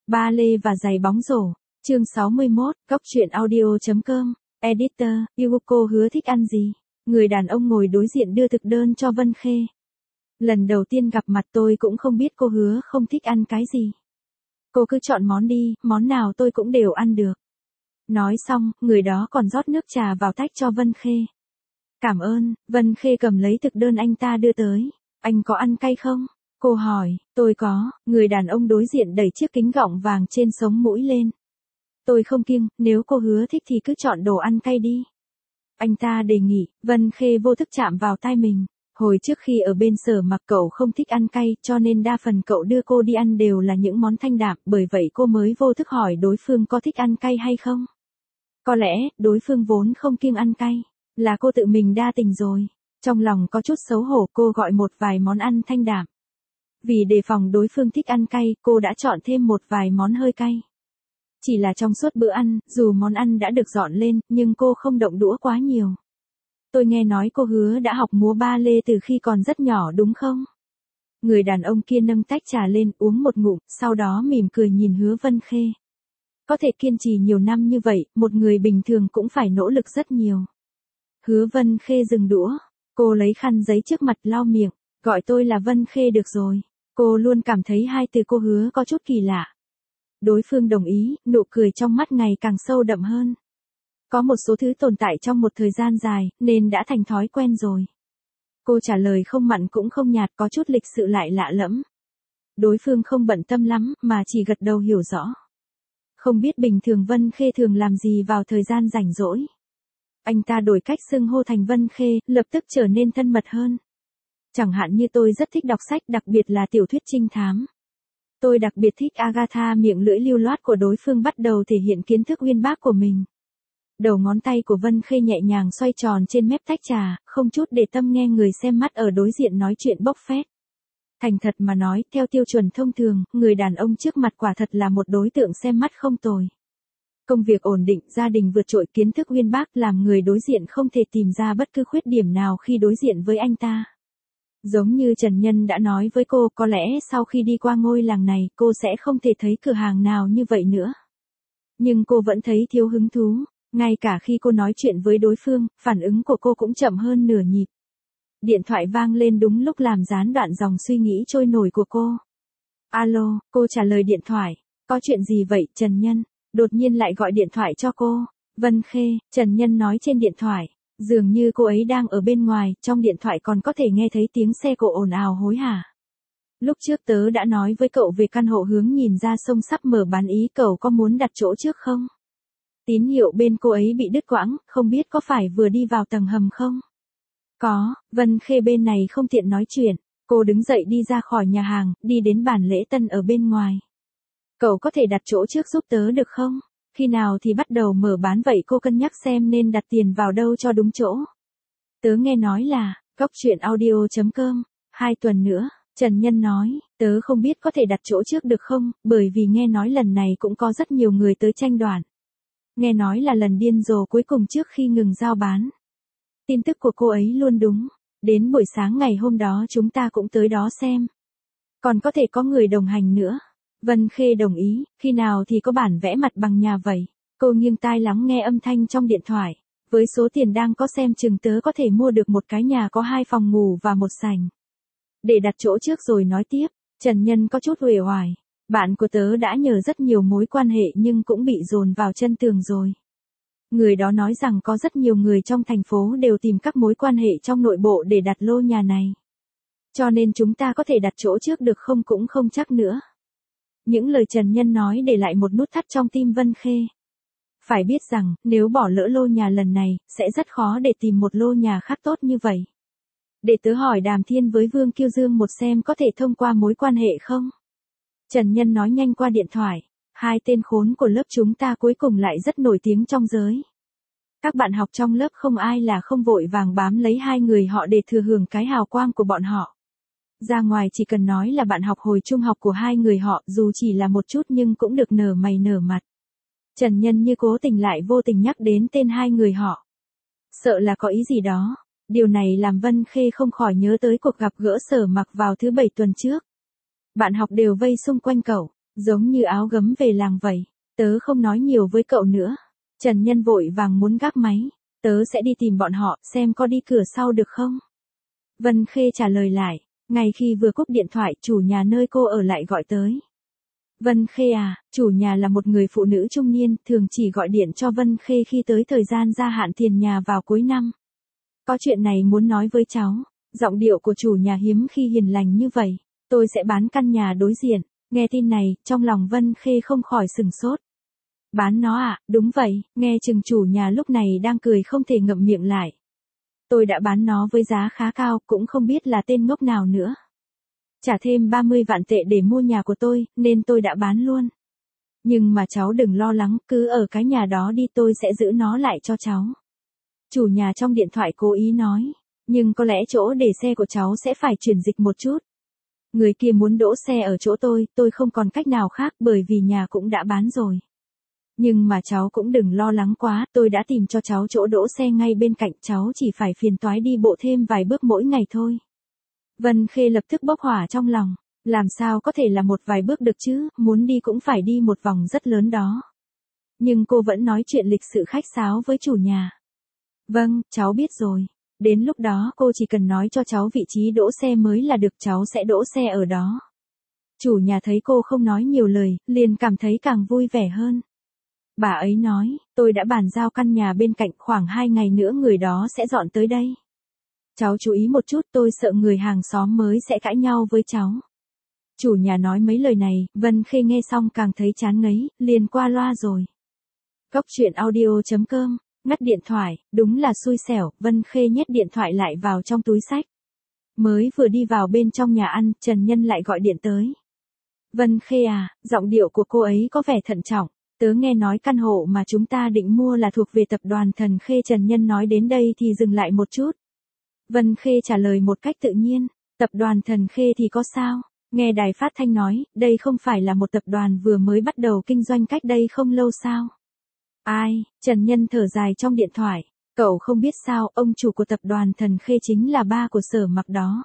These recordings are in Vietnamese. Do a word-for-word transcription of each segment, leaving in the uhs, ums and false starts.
Ba lê và giày bóng rổ. Chương sáu mươi mốt, Góc truyện audio chấm com. Editor, Yuko hứa thích ăn gì? Người đàn ông ngồi đối diện đưa thực đơn cho Vân Khê. Lần đầu tiên gặp mặt tôi cũng không biết cô hứa không thích ăn cái gì. Cô cứ chọn món đi, món nào tôi cũng đều ăn được. Nói xong, người đó còn rót nước trà vào tách cho Vân Khê. Cảm ơn. Vân Khê cầm lấy thực đơn anh ta đưa tới. Anh có ăn cay không? Cô hỏi. Tôi có. Người đàn ông đối diện đẩy chiếc kính gọng vàng trên sống mũi lên. Tôi không kiêng, nếu cô hứa thích thì cứ chọn đồ ăn cay đi. Anh ta đề nghị. Vân Khê vô thức chạm vào tai mình. Hồi trước khi ở bên Sở Mặc cậu không thích ăn cay, cho nên đa phần cậu đưa cô đi ăn đều là những món thanh đạm, bởi vậy cô mới vô thức hỏi đối phương có thích ăn cay hay không. Có lẽ, đối phương vốn không kiêng ăn cay, là cô tự mình đa tình rồi. Trong lòng có chút xấu hổ, cô gọi một vài món ăn thanh đạm. Vì đề phòng đối phương thích ăn cay, cô đã chọn thêm một vài món hơi cay. Chỉ là trong suốt bữa ăn, dù món ăn đã được dọn lên, nhưng cô không động đũa quá nhiều. Tôi nghe nói cô hứa đã học múa ba lê từ khi còn rất nhỏ đúng không? Người đàn ông kia nâng tách trà lên uống một ngụm, sau đó mỉm cười nhìn Hứa Vân Khê. Có thể kiên trì nhiều năm như vậy, một người bình thường cũng phải nỗ lực rất nhiều. Hứa Vân Khê dừng đũa, cô lấy khăn giấy trước mặt lau miệng, gọi tôi là Vân Khê được rồi. Cô luôn cảm thấy hai từ cô hứa có chút kỳ lạ. Đối phương đồng ý, nụ cười trong mắt ngày càng sâu đậm hơn. Có một số thứ tồn tại trong một thời gian dài, nên đã thành thói quen rồi. Cô trả lời không mặn cũng không nhạt, có chút lịch sự lại lạ lẫm. Đối phương không bận tâm lắm, mà chỉ gật đầu hiểu rõ. Không biết bình thường Vân Khê thường làm gì vào thời gian rảnh rỗi. Anh ta đổi cách xưng hô thành Vân Khê, lập tức trở nên thân mật hơn. Chẳng hạn như tôi rất thích đọc sách, đặc biệt là tiểu thuyết trinh thám. Tôi đặc biệt thích Agatha. Miệng lưỡi lưu loát của đối phương bắt đầu thể hiện kiến thức uyên bác của mình. Đầu ngón tay của Vân Khê nhẹ nhàng xoay tròn trên mép tách trà, không chút để tâm nghe người xem mắt ở đối diện nói chuyện bốc phét. Thành thật mà nói, theo tiêu chuẩn thông thường, người đàn ông trước mặt quả thật là một đối tượng xem mắt không tồi. Công việc ổn định, gia đình vượt trội, kiến thức uyên bác làm người đối diện không thể tìm ra bất cứ khuyết điểm nào khi đối diện với anh ta. Giống như Trần Nhân đã nói với cô, có lẽ sau khi đi qua ngôi làng này, cô sẽ không thể thấy cửa hàng nào như vậy nữa. Nhưng cô vẫn thấy thiếu hứng thú. Ngay cả khi cô nói chuyện với đối phương, phản ứng của cô cũng chậm hơn nửa nhịp. Điện thoại vang lên đúng lúc làm gián đoạn dòng suy nghĩ trôi nổi của cô. Alo, cô trả lời điện thoại. Có chuyện gì vậy, Trần Nhân? Đột nhiên lại gọi điện thoại cho cô. Vân Khê, Trần Nhân nói trên điện thoại. Dường như cô ấy đang ở bên ngoài, trong điện thoại còn có thể nghe thấy tiếng xe cộ ồn ào hối hả. Lúc trước tớ đã nói với cậu về căn hộ hướng nhìn ra sông sắp mở bán, ý cậu có muốn đặt chỗ trước không? Tín hiệu bên cô ấy bị đứt quãng, không biết có phải vừa đi vào tầng hầm không? Có. Vân Khê bên này không tiện nói chuyện. Cô đứng dậy đi ra khỏi nhà hàng, đi đến bàn lễ tân ở bên ngoài. Cậu có thể đặt chỗ trước giúp tớ được không? Khi nào thì bắt đầu mở bán vậy, cô cân nhắc xem nên đặt tiền vào đâu cho đúng chỗ. Tớ nghe nói là, Góc truyện audio chấm com, hai tuần nữa, Trần Nhân nói, tớ không biết có thể đặt chỗ trước được không, bởi vì nghe nói lần này cũng có rất nhiều người tới tranh đoạt. Nghe nói là lần điên rồ cuối cùng trước khi ngừng giao bán. Tin tức của cô ấy luôn đúng. Đến buổi sáng ngày hôm đó chúng ta cũng tới đó xem. Còn có thể có người đồng hành nữa. Vân Khê đồng ý, khi nào thì có bản vẽ mặt bằng nhà vậy? Cô nghiêng tai lắng nghe âm thanh trong điện thoại. Với số tiền đang có xem chừng tớ có thể mua được một cái nhà có hai phòng ngủ và một sảnh. Để đặt chỗ trước rồi nói tiếp. Trần Nhân có chút uể oải. Bạn của tớ đã nhờ rất nhiều mối quan hệ nhưng cũng bị dồn vào chân tường rồi. Người đó nói rằng có rất nhiều người trong thành phố đều tìm các mối quan hệ trong nội bộ để đặt lô nhà này. Cho nên chúng ta có thể đặt chỗ trước được không cũng không chắc nữa. Những lời Trần Nhân nói để lại một nút thắt trong tim Vân Khê. Phải biết rằng, nếu bỏ lỡ lô nhà lần này, sẽ rất khó để tìm một lô nhà khác tốt như vậy. Để tớ hỏi Đàm Thiên với Vương Kiêu Dương một xem có thể thông qua mối quan hệ không? Trần Nhân nói nhanh qua điện thoại. Hai tên khốn của lớp chúng ta cuối cùng lại rất nổi tiếng trong giới. Các bạn học trong lớp không ai là không vội vàng bám lấy hai người họ để thừa hưởng cái hào quang của bọn họ. Ra ngoài chỉ cần nói là bạn học hồi trung học của hai người họ, dù chỉ là một chút nhưng cũng được nở mày nở mặt. Trần Nhân như cố tình lại vô tình nhắc đến tên hai người họ. Sợ là có ý gì đó. Điều này làm Vân Khê không khỏi nhớ tới cuộc gặp gỡ Sở Mặc vào thứ bảy tuần trước. Bạn học đều vây xung quanh cậu. Giống như áo gấm về làng vậy, tớ không nói nhiều với cậu nữa. Trần Nhân vội vàng muốn gác máy, tớ sẽ đi tìm bọn họ, xem có đi cửa sau được không. Vân Khê trả lời lại, ngay khi vừa cúp điện thoại, chủ nhà nơi cô ở lại gọi tới. Vân Khê à, chủ nhà là một người phụ nữ trung niên, thường chỉ gọi điện cho Vân Khê khi tới thời gian gia hạn tiền nhà vào cuối năm. Có chuyện này muốn nói với cháu. Giọng điệu của chủ nhà hiếm khi hiền lành như vậy. Tôi sẽ bán căn nhà đối diện. Nghe tin này, trong lòng Vân Khê không khỏi sừng sốt. Bán nó à, đúng vậy, nghe chừng chủ nhà lúc này đang cười không thể ngậm miệng lại. Tôi đã bán nó với giá khá cao, cũng không biết là tên ngốc nào nữa. Trả thêm ba mươi vạn tệ để mua nhà của tôi, nên tôi đã bán luôn. Nhưng mà cháu đừng lo lắng, cứ ở cái nhà đó đi, tôi sẽ giữ nó lại cho cháu. Chủ nhà trong điện thoại cố ý nói, nhưng có lẽ chỗ để xe của cháu sẽ phải chuyển dịch một chút. Người kia muốn đỗ xe ở chỗ tôi, tôi không còn cách nào khác bởi vì nhà cũng đã bán rồi. Nhưng mà cháu cũng đừng lo lắng quá, tôi đã tìm cho cháu chỗ đỗ xe ngay bên cạnh, cháu chỉ phải phiền toái đi bộ thêm vài bước mỗi ngày thôi. Vân Khê lập tức bốc hỏa trong lòng, làm sao có thể là một vài bước được chứ, muốn đi cũng phải đi một vòng rất lớn đó. Nhưng cô vẫn nói chuyện lịch sự khách sáo với chủ nhà. Vâng, cháu biết rồi. Đến lúc đó cô chỉ cần nói cho cháu vị trí đỗ xe mới là được, cháu sẽ đỗ xe ở đó. Chủ nhà thấy cô không nói nhiều lời, liền cảm thấy càng vui vẻ hơn. Bà ấy nói, tôi đã bàn giao căn nhà bên cạnh, khoảng hai ngày nữa người đó sẽ dọn tới đây. Cháu chú ý một chút, tôi sợ người hàng xóm mới sẽ cãi nhau với cháu. Chủ nhà nói mấy lời này, Vân Khê nghe xong càng thấy chán ngấy, liền qua loa rồi. Cốc truyện audio chấm com, ngắt điện thoại, đúng là xui xẻo, Vân Khê nhét điện thoại lại vào trong túi xách. Mới vừa đi vào bên trong nhà ăn, Trần Nhân lại gọi điện tới. Vân Khê à, giọng điệu của cô ấy có vẻ thận trọng. Tớ nghe nói căn hộ mà chúng ta định mua là thuộc về tập đoàn Thần Khê. Trần Nhân nói đến đây thì dừng lại một chút. Vân Khê trả lời một cách tự nhiên, tập đoàn Thần Khê thì có sao? Nghe đài phát thanh nói, đây không phải là một tập đoàn vừa mới bắt đầu kinh doanh cách đây không lâu sao? Ai? Trần Nhân thở dài trong điện thoại, cậu không biết sao, ông chủ của tập đoàn Thần Khê chính là ba của Sở Mặc đó.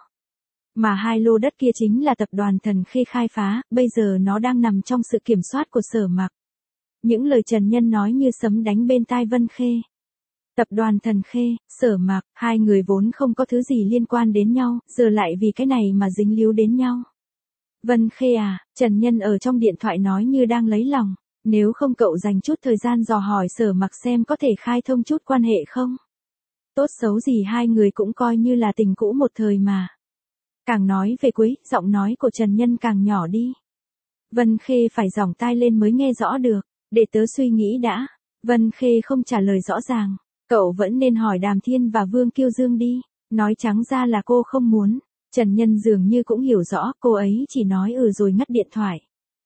Mà hai lô đất kia chính là tập đoàn Thần Khê khai phá, bây giờ nó đang nằm trong sự kiểm soát của Sở Mặc. Những lời Trần Nhân nói như sấm đánh bên tai Vân Khê. Tập đoàn Thần Khê, Sở Mặc, hai người vốn không có thứ gì liên quan đến nhau, giờ lại vì cái này mà dính líu đến nhau. Vân Khê à, Trần Nhân ở trong điện thoại nói như đang lấy lòng, nếu không cậu dành chút thời gian dò hỏi Sở Mặc xem có thể khai thông chút quan hệ không? Tốt xấu gì hai người cũng coi như là tình cũ một thời mà. Càng nói về cuối, giọng nói của Trần Nhân càng nhỏ đi. Vân Khê phải giỏng tai lên mới nghe rõ được, để tớ suy nghĩ đã. Vân Khê không trả lời rõ ràng, cậu vẫn nên hỏi Đàm Thiên và Vương Kiêu Dương đi, nói trắng ra là cô không muốn. Trần Nhân dường như cũng hiểu rõ, cô ấy chỉ nói ừ rồi ngắt điện thoại.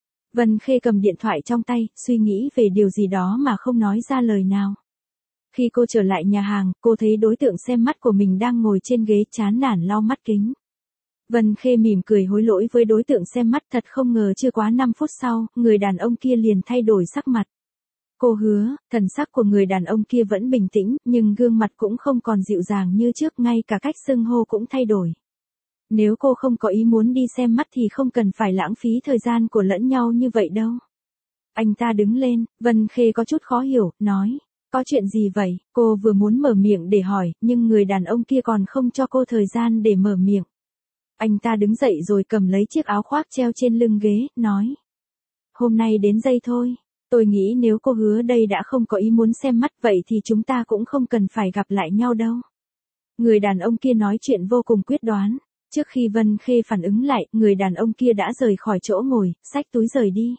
Vân Khê cầm điện thoại trong tay, suy nghĩ về điều gì đó mà không nói ra lời nào. Khi cô trở lại nhà hàng, cô thấy đối tượng xem mắt của mình đang ngồi trên ghế chán nản lau mắt kính. Vân Khê mỉm cười hối lỗi với đối tượng xem mắt, thật không ngờ chưa quá năm phút sau, người đàn ông kia liền thay đổi sắc mặt. Cô hứa, thần sắc của người đàn ông kia vẫn bình tĩnh, nhưng gương mặt cũng không còn dịu dàng như trước, ngay cả cách xưng hô cũng thay đổi. Nếu cô không có ý muốn đi xem mắt thì không cần phải lãng phí thời gian của lẫn nhau như vậy đâu. Anh ta đứng lên, Vân Khê có chút khó hiểu, nói, có chuyện gì vậy? Cô vừa muốn mở miệng để hỏi, nhưng người đàn ông kia còn không cho cô thời gian để mở miệng. Anh ta đứng dậy rồi cầm lấy chiếc áo khoác treo trên lưng ghế, nói. Hôm nay đến đây thôi, tôi nghĩ nếu cô hứa đây đã không có ý muốn xem mắt vậy thì chúng ta cũng không cần phải gặp lại nhau đâu. Người đàn ông kia nói chuyện vô cùng quyết đoán. Trước khi Vân Khê phản ứng lại, người đàn ông kia đã rời khỏi chỗ ngồi, xách túi rời đi.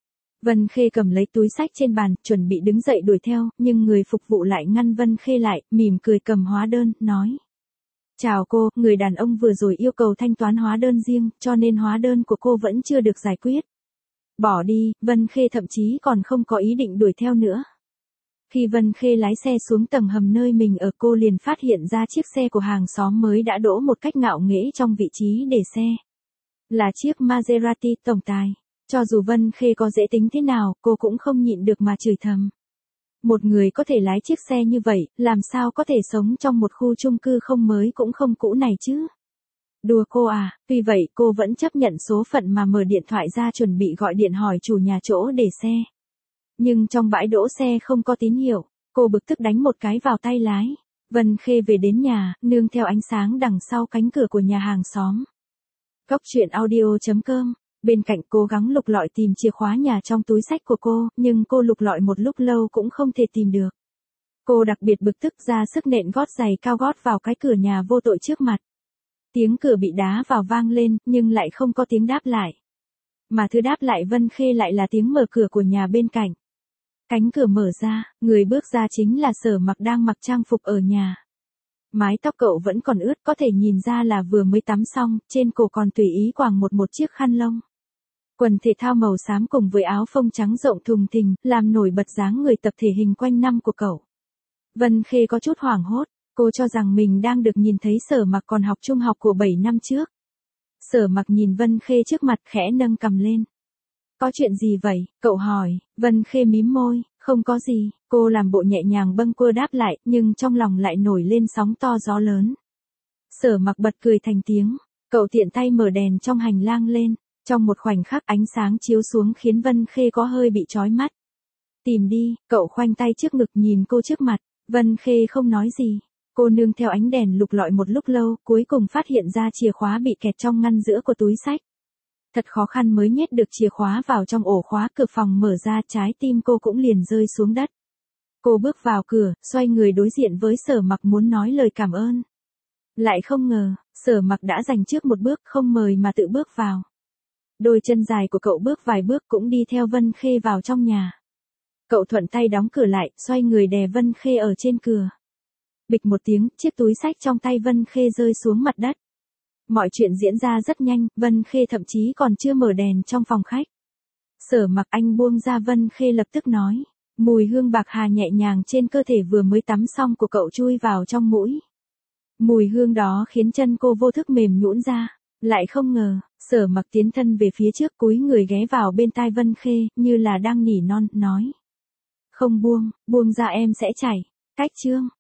Vân Khê cầm lấy túi xách trên bàn, chuẩn bị đứng dậy đuổi theo, nhưng người phục vụ lại ngăn Vân Khê lại, mỉm cười cầm hóa đơn, nói. Chào cô, người đàn ông vừa rồi yêu cầu thanh toán hóa đơn riêng, cho nên hóa đơn của cô vẫn chưa được giải quyết. Bỏ đi, Vân Khê thậm chí còn không có ý định đuổi theo nữa. Khi Vân Khê lái xe xuống tầng hầm nơi mình ở, cô liền phát hiện ra chiếc xe của hàng xóm mới đã đỗ một cách ngạo nghễ trong vị trí để xe. Là chiếc Maserati tổng tài. Cho dù Vân Khê có dễ tính thế nào, cô cũng không nhịn được mà chửi thầm. Một người có thể lái chiếc xe như vậy, làm sao có thể sống trong một khu chung cư không mới cũng không cũ này chứ? Đùa cô à, tuy vậy cô vẫn chấp nhận số phận mà mở điện thoại ra chuẩn bị gọi điện hỏi chủ nhà chỗ để xe. Nhưng trong bãi đỗ xe không có tín hiệu, cô bực tức đánh một cái vào tay lái. Vân Khê về đến nhà, nương theo ánh sáng đằng sau cánh cửa của nhà hàng xóm. Cốc truyện audio chấm com. Bên cạnh cố gắng lục lọi tìm chìa khóa nhà trong túi xách của cô, nhưng cô lục lọi một lúc lâu cũng không thể tìm được. Cô đặc biệt bực tức ra sức nện gót giày cao gót vào cái cửa nhà vô tội trước mặt. Tiếng cửa bị đá vào vang lên, nhưng lại không có tiếng đáp lại. Mà thứ đáp lại Vân Khê lại là tiếng mở cửa của nhà bên cạnh. Cánh cửa mở ra, người bước ra chính là Sở Mặc đang mặc trang phục ở nhà. Mái tóc cậu vẫn còn ướt, có thể nhìn ra là vừa mới tắm xong, trên cổ còn tùy ý quàng một một chiếc khăn lông. Quần thể thao màu xám cùng với áo phông trắng rộng thùng thình, làm nổi bật dáng người tập thể hình quanh năm của cậu. Vân Khê có chút hoảng hốt, cô cho rằng mình đang được nhìn thấy Sở Mặc còn học trung học của bảy năm trước. Sở Mặc nhìn Vân Khê trước mặt khẽ nâng cằm lên. Có chuyện gì vậy? Cậu hỏi. Vân Khê mím môi, không có gì. Cô làm bộ nhẹ nhàng bâng quơ đáp lại, nhưng trong lòng lại nổi lên sóng to gió lớn. Sở Mặc bật cười thành tiếng. Cậu tiện tay mở đèn trong hành lang lên. Trong một khoảnh khắc ánh sáng chiếu xuống khiến Vân Khê có hơi bị chói mắt. Tìm đi, cậu khoanh tay trước ngực nhìn cô trước mặt. Vân Khê không nói gì. Cô nương theo ánh đèn lục lọi một lúc lâu, cuối cùng phát hiện ra chìa khóa bị kẹt trong ngăn giữa của túi xách. Thật khó khăn mới nhét được chìa khóa vào trong ổ khóa, cửa phòng mở ra, trái tim cô cũng liền rơi xuống đất. Cô bước vào cửa, xoay người đối diện với Sở Mặc muốn nói lời cảm ơn. Lại không ngờ, Sở Mặc đã giành trước một bước, không mời mà tự bước vào. Đôi chân dài của cậu bước vài bước cũng đi theo Vân Khê vào trong nhà. Cậu thuận tay đóng cửa lại, xoay người đè Vân Khê ở trên cửa. Bịch một tiếng, chiếc túi xách trong tay Vân Khê rơi xuống mặt đất. Mọi chuyện diễn ra rất nhanh, Vân Khê thậm chí còn chưa mở đèn trong phòng khách. Sở Mặc anh buông ra, Vân Khê lập tức nói. Mùi hương bạc hà nhẹ nhàng trên cơ thể vừa mới tắm xong của cậu chui vào trong mũi. Mùi hương đó khiến chân cô vô thức mềm nhũn ra. Lại không ngờ, Sở Mặc tiến thân về phía trước, cúi người ghé vào bên tai Vân Khê, như là đang nỉ non, nói. Không buông, buông ra em sẽ chảy. Cách chương.